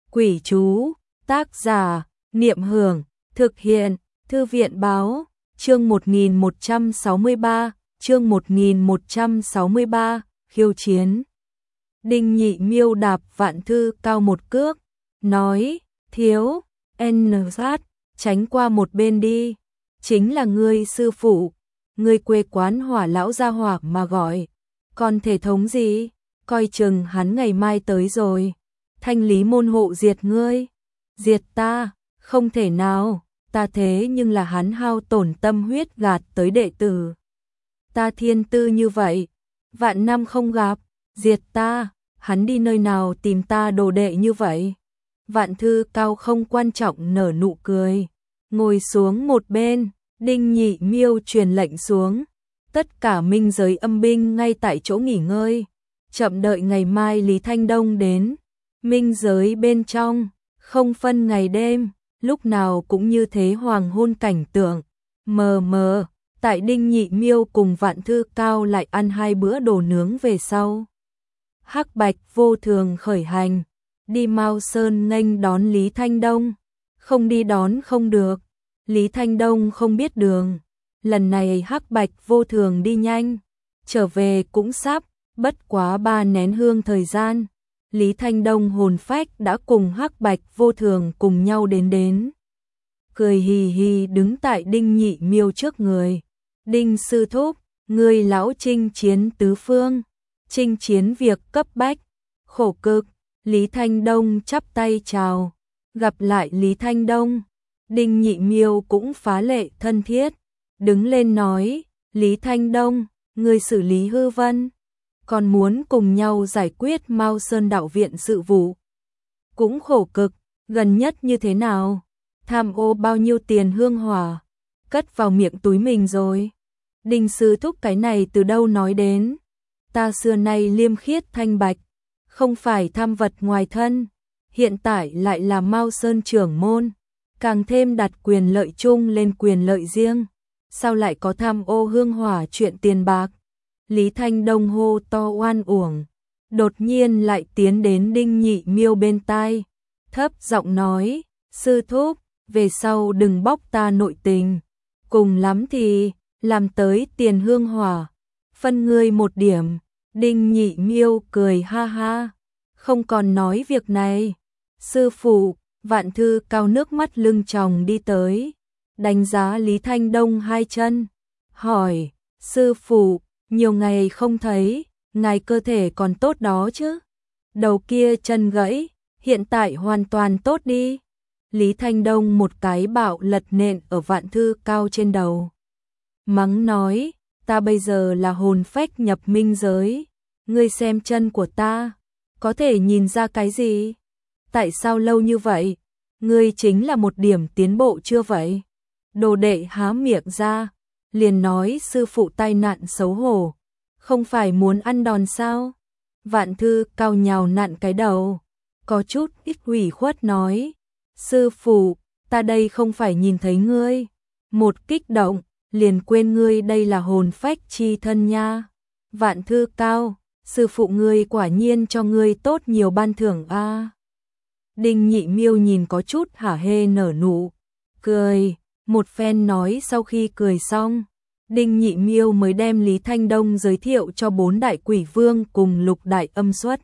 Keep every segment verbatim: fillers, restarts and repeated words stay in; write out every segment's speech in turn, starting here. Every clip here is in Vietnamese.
Quỷ chú, tác giả, Niệm Hưởng, thực hiện, Thư viện báo, chương một nghìn một trăm sáu mươi ba, chương một nghìn một trăm sáu mươi ba, khiêu chiến. Đinh Nhị Miêu đạp Vạn Thư Cao một cước, nói, thiếu, n sát, tránh qua một bên đi, chính là ngươi sư phụ, ngươi quê quán Hỏa lão gia hỏa mà gọi, còn thể thống gì, coi chừng hắn ngày mai tới rồi, thanh lý môn hộ diệt ngươi, diệt ta, không thể nào, ta thế nhưng là hắn hao tổn tâm huyết gạt tới đệ tử. Ta thiên tư như vậy, vạn năm không gặp, diệt ta, hắn đi nơi nào tìm ta đồ đệ như vậy. Vạn Thư Cao không quan trọng nở nụ cười, ngồi xuống một bên, Đinh Nhị Miêu truyền lệnh xuống, tất cả minh giới âm binh ngay tại chỗ nghỉ ngơi, chậm đợi ngày mai Lý Thanh Đông đến. Minh giới bên trong, không phân ngày đêm, lúc nào cũng như thế hoàng hôn cảnh tượng, mờ mờ, tại Đinh Nhị Miêu cùng Vạn Thư Cao lại ăn hai bữa đồ nướng về sau. Hắc Bạch vô thường khởi hành, đi Mao Sơn nghênh đón Lý Thanh Đông, không đi đón không được, Lý Thanh Đông không biết đường, lần này Hắc Bạch vô thường đi nhanh, trở về cũng sắp, bất quá ba nén hương thời gian. Lý Thanh Đông hồn phách đã cùng Hắc Bạch vô thường cùng nhau đến đến. Cười hì hì đứng tại Đinh Nhị Miêu trước người. Đinh sư thúc, người lão chinh chiến tứ phương, chinh chiến việc cấp bách, khổ cực. Lý Thanh Đông chắp tay chào, gặp lại Lý Thanh Đông. Đinh Nhị Miêu cũng phá lệ thân thiết, đứng lên nói, Lý Thanh Đông, người xử lý hư vân. Còn muốn cùng nhau giải quyết Mao Sơn đạo viện sự vụ. Cũng khổ cực, gần nhất như thế nào? Tham ô bao nhiêu tiền hương hỏa? Cất vào miệng túi mình rồi. Đinh sư thúc cái này từ đâu nói đến? Ta xưa nay liêm khiết thanh bạch, không phải tham vật ngoài thân. Hiện tại lại là Mao Sơn trưởng môn, càng thêm đặt quyền lợi chung lên quyền lợi riêng. Sao lại có tham ô hương hỏa chuyện tiền bạc? Lý Thanh Đông hô to oan uổng, đột nhiên lại tiến đến Đinh Nhị Miêu bên tai, thấp giọng nói, sư thúc, về sau đừng bóc ta nội tình, cùng lắm thì, làm tới tiền hương hỏa, phân ngươi một điểm. Đinh Nhị Miêu cười ha ha, không còn nói việc này. Sư phụ, Vạn Thư Cao nước mắt lưng tròng đi tới, đánh giá Lý Thanh Đông hai chân, hỏi, sư phụ, nhiều ngày không thấy, ngài cơ thể còn tốt đó chứ? Đầu kia chân gãy, hiện tại hoàn toàn tốt đi. Lý Thanh Đông một cái bạo lật nện ở Vạn Thư Cao trên đầu. Mắng nói, ta bây giờ là hồn phách nhập minh giới, ngươi xem chân của ta, có thể nhìn ra cái gì? Tại sao lâu như vậy? Ngươi chính là một điểm tiến bộ chưa vậy? Đồ đệ há miệng ra, liền nói sư phụ tai nạn xấu hổ, không phải muốn ăn đòn sao? Vạn Thư Cao nhào nặn cái đầu, có chút ít ủy khuất nói, sư phụ, ta đây không phải nhìn thấy ngươi, một kích động, liền quên ngươi đây là hồn phách chi thân nha. Vạn Thư Cao, sư phụ ngươi quả nhiên cho ngươi tốt nhiều ban thưởng a. À. Đinh Nhị Miêu nhìn có chút hả hê nở nụ, cười, một phen nói sau khi cười xong. Đinh Nhị Miêu mới đem Lý Thanh Đông giới thiệu cho bốn đại quỷ vương cùng lục đại âm xuất.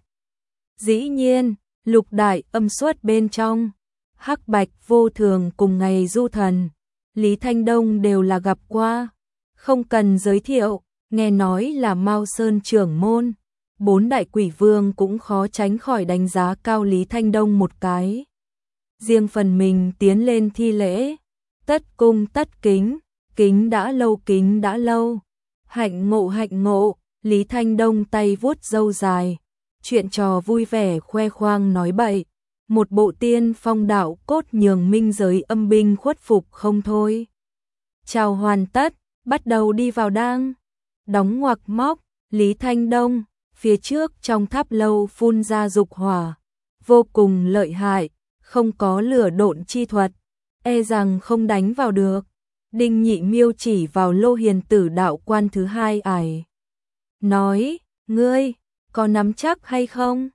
Dĩ nhiên, lục đại âm xuất bên trong, Hắc Bạch vô thường cùng ngày du thần, Lý Thanh Đông đều là gặp qua, không cần giới thiệu, nghe nói là Mao Sơn trưởng môn, bốn đại quỷ vương cũng khó tránh khỏi đánh giá cao Lý Thanh Đông một cái. Riêng phần mình tiến lên thi lễ, tất cung tất kính. Kính đã lâu kính đã lâu, hạnh ngộ hạnh ngộ. Lý Thanh Đông tay vuốt râu dài, chuyện trò vui vẻ khoe khoang nói bậy, một bộ tiên phong đạo cốt nhường minh giới âm binh khuất phục không thôi. Chào hoàn tất, bắt đầu đi vào đang, đóng ngoặc móc, Lý Thanh Đông, phía trước trong tháp lâu phun ra dục hỏa, vô cùng lợi hại, không có lửa độn chi thuật, e rằng không đánh vào được. Đinh Nhị Miêu chỉ vào Lô Hiền Tử đạo quan thứ hai ải, nói, ngươi, có nắm chắc hay không?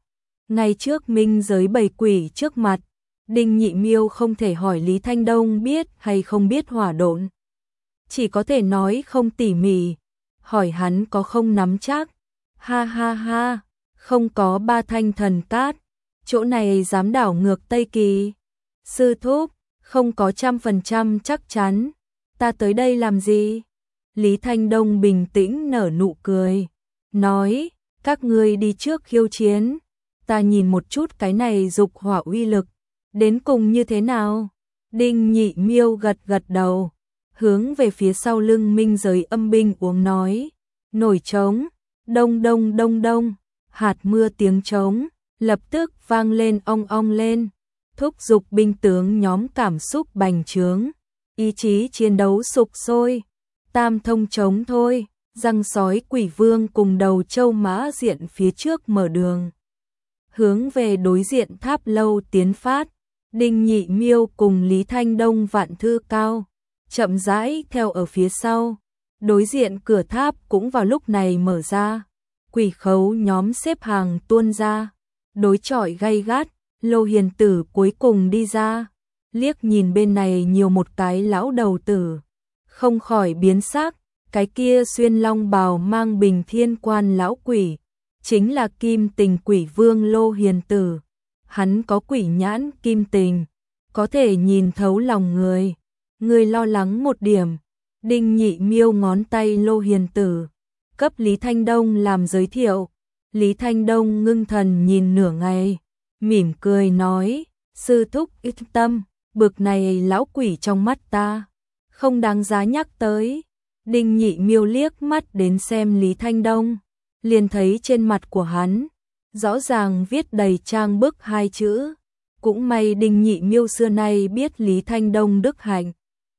Ngay trước minh giới bầy quỷ trước mặt, Đinh Nhị Miêu không thể hỏi Lý Thanh Đông biết hay không biết hỏa độn. Chỉ có thể nói không tỉ mỉ, hỏi hắn có không nắm chắc. Ha ha ha, không có ba thanh thần cát, chỗ này dám đảo ngược Tây Kỳ. Sư thúc, không có trăm phần trăm chắc chắn, ta tới đây làm gì? Lý Thanh Đông bình tĩnh nở nụ cười, nói, các ngươi đi trước khiêu chiến, ta nhìn một chút cái này dục hỏa uy lực, đến cùng như thế nào? Đinh Nhị Miêu gật gật đầu, hướng về phía sau lưng minh giới âm binh uống nói, nổi trống, đông đông đông đông, hạt mưa tiếng trống, lập tức vang lên ong ong lên, thúc giục binh tướng nhóm cảm xúc bành trướng, ý chí chiến đấu sục sôi, tam thông trống thôi, răng sói quỷ vương cùng đầu châu mã diện phía trước mở đường. Hướng về đối diện tháp lâu tiến phát, Đinh Nhị Miêu cùng Lý Thanh Đông vạn thư cao, chậm rãi theo ở phía sau, đối diện cửa tháp cũng vào lúc này mở ra, quỷ khấu nhóm xếp hàng tuôn ra, đối chọi gay gắt, Lô Hiền Tử cuối cùng đi ra, liếc nhìn bên này nhiều một cái lão đầu tử, không khỏi biến sắc, cái kia xuyên long bào mang bình thiên quan lão quỷ, chính là Kim Tình Quỷ Vương Lô Hiền Tử. Hắn có quỷ nhãn kim tình, có thể nhìn thấu lòng người. Người lo lắng một điểm. Đinh Nhị Miêu ngón tay Lô Hiền Tử, cấp Lý Thanh Đông làm giới thiệu. Lý Thanh Đông ngưng thần nhìn nửa ngày, mỉm cười nói, sư thúc ít tâm, bực này lão quỷ trong mắt ta, không đáng giá nhắc tới. Đinh Nhị Miêu liếc mắt đến xem Lý Thanh Đông, liền thấy trên mặt của hắn rõ ràng viết đầy trang bức hai chữ, cũng may Đinh Nhị Miêu xưa nay biết Lý Thanh Đông đức hạnh,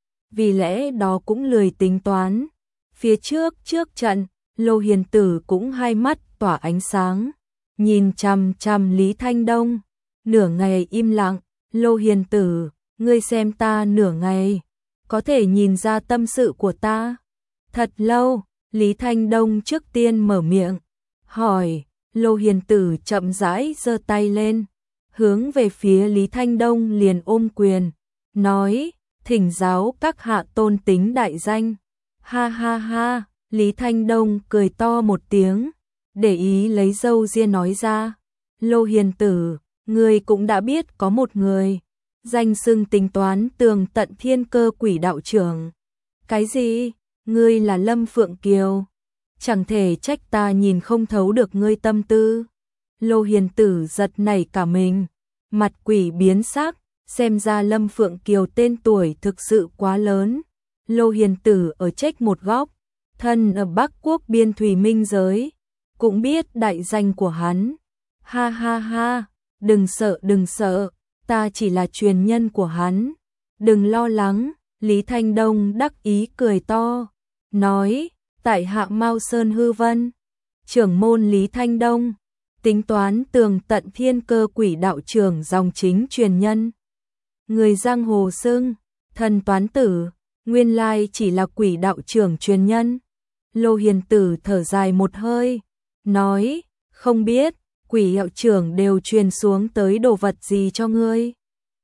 vì lẽ đó cũng lười tính toán. Phía trước trước trận, Lô Hiền Tử cũng hai mắt tỏa ánh sáng, nhìn chằm chằm Lý Thanh Đông, nửa ngày im lặng. Lô Hiền Tử, ngươi xem ta nửa ngày, có thể nhìn ra tâm sự của ta. Thật lâu, Lý Thanh Đông trước tiên mở miệng, hỏi. Lô Hiền Tử chậm rãi giơ tay lên, hướng về phía Lý Thanh Đông liền ôm quyền, nói, thỉnh giáo các hạ tôn tính đại danh. Ha ha ha, Lý Thanh Đông cười to một tiếng, để ý lấy râu ria nói ra, Lô Hiền Tử, ngươi cũng đã biết có một người, danh xưng tính toán tường tận thiên cơ quỷ đạo trưởng. Cái gì? Ngươi là Lâm Phượng Kiều? Chẳng thể trách ta nhìn không thấu được ngươi tâm tư. Lô Hiền Tử giật nảy cả mình, mặt quỷ biến sắc, xem ra Lâm Phượng Kiều tên tuổi thực sự quá lớn. Lô Hiền Tử ở trách một góc, thân ở Bắc Quốc biên thủy minh giới, cũng biết đại danh của hắn. Ha ha ha, đừng sợ đừng sợ, ta chỉ là truyền nhân của hắn. Đừng lo lắng, Lý Thanh Đông đắc ý cười to, nói, tại hạ Mao Sơn Hư Vân, trưởng môn Lý Thanh Đông, tính toán tường tận thiên cơ quỷ đạo trưởng dòng chính truyền nhân. Người giang hồ xưng, thần toán tử, nguyên lai chỉ là quỷ đạo trưởng truyền nhân. Lô Hiền Tử thở dài một hơi, nói, không biết, quỷ đạo trưởng đều truyền xuống tới đồ vật gì cho ngươi.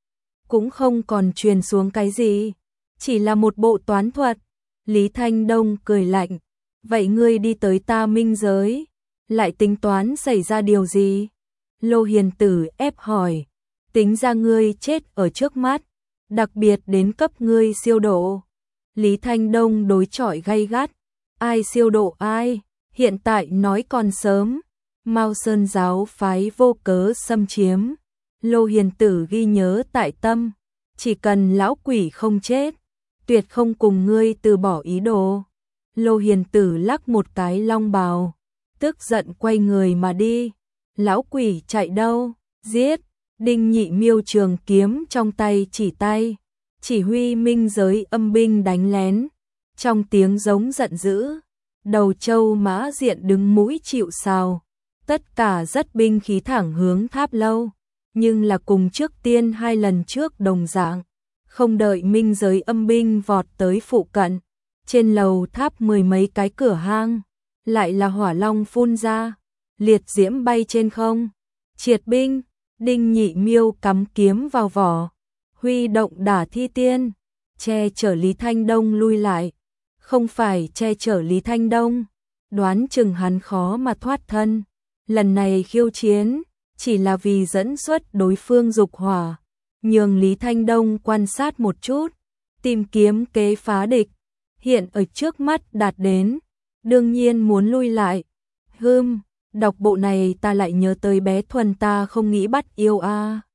Cũng không còn truyền xuống cái gì, chỉ là một bộ toán thuật. Lý Thanh Đông cười lạnh, vậy ngươi đi tới ta minh giới, lại tính toán xảy ra điều gì? Lô Hiền Tử ép hỏi, tính ra ngươi chết ở trước mắt, đặc biệt đến cấp ngươi siêu độ. Lý Thanh Đông đối chọi gay gắt, ai siêu độ ai, hiện tại nói còn sớm. Mao Sơn giáo phái vô cớ xâm chiếm, Lô Hiền Tử ghi nhớ tại tâm, chỉ cần lão quỷ không chết, tuyệt không cùng ngươi từ bỏ ý đồ. Lô Hiền Tử lắc một cái long bào, tức giận quay người mà đi. Lão quỷ chạy đâu? Giết! Đinh Nhị Miêu trường kiếm trong tay chỉ tay, chỉ huy minh giới âm binh đánh lén. Trong tiếng giống giận dữ, đầu châu mã diện đứng mũi chịu sào. Tất cả dắt binh khí thẳng hướng tháp lâu, nhưng là cùng trước tiên hai lần trước đồng dạng. Không đợi minh giới âm binh vọt tới phụ cận, trên lầu tháp mười mấy cái cửa hang, lại là hỏa long phun ra, liệt diễm bay trên không. Triệt binh, Đinh Nhị Miêu cắm kiếm vào vỏ, huy động đả thi tiên, che chở Lý Thanh Đông lui lại. Không phải che chở Lý Thanh Đông, đoán chừng hắn khó mà thoát thân. Lần này khiêu chiến, chỉ là vì dẫn xuất đối phương dục hỏa, nhường Lý Thanh Đông quan sát một chút, tìm kiếm kế phá địch. Hiện ở trước mắt đạt đến, đương nhiên muốn lui lại. Hừm, đọc bộ này ta lại nhớ tới bé Thuần ta không nghĩ bắt yêu a.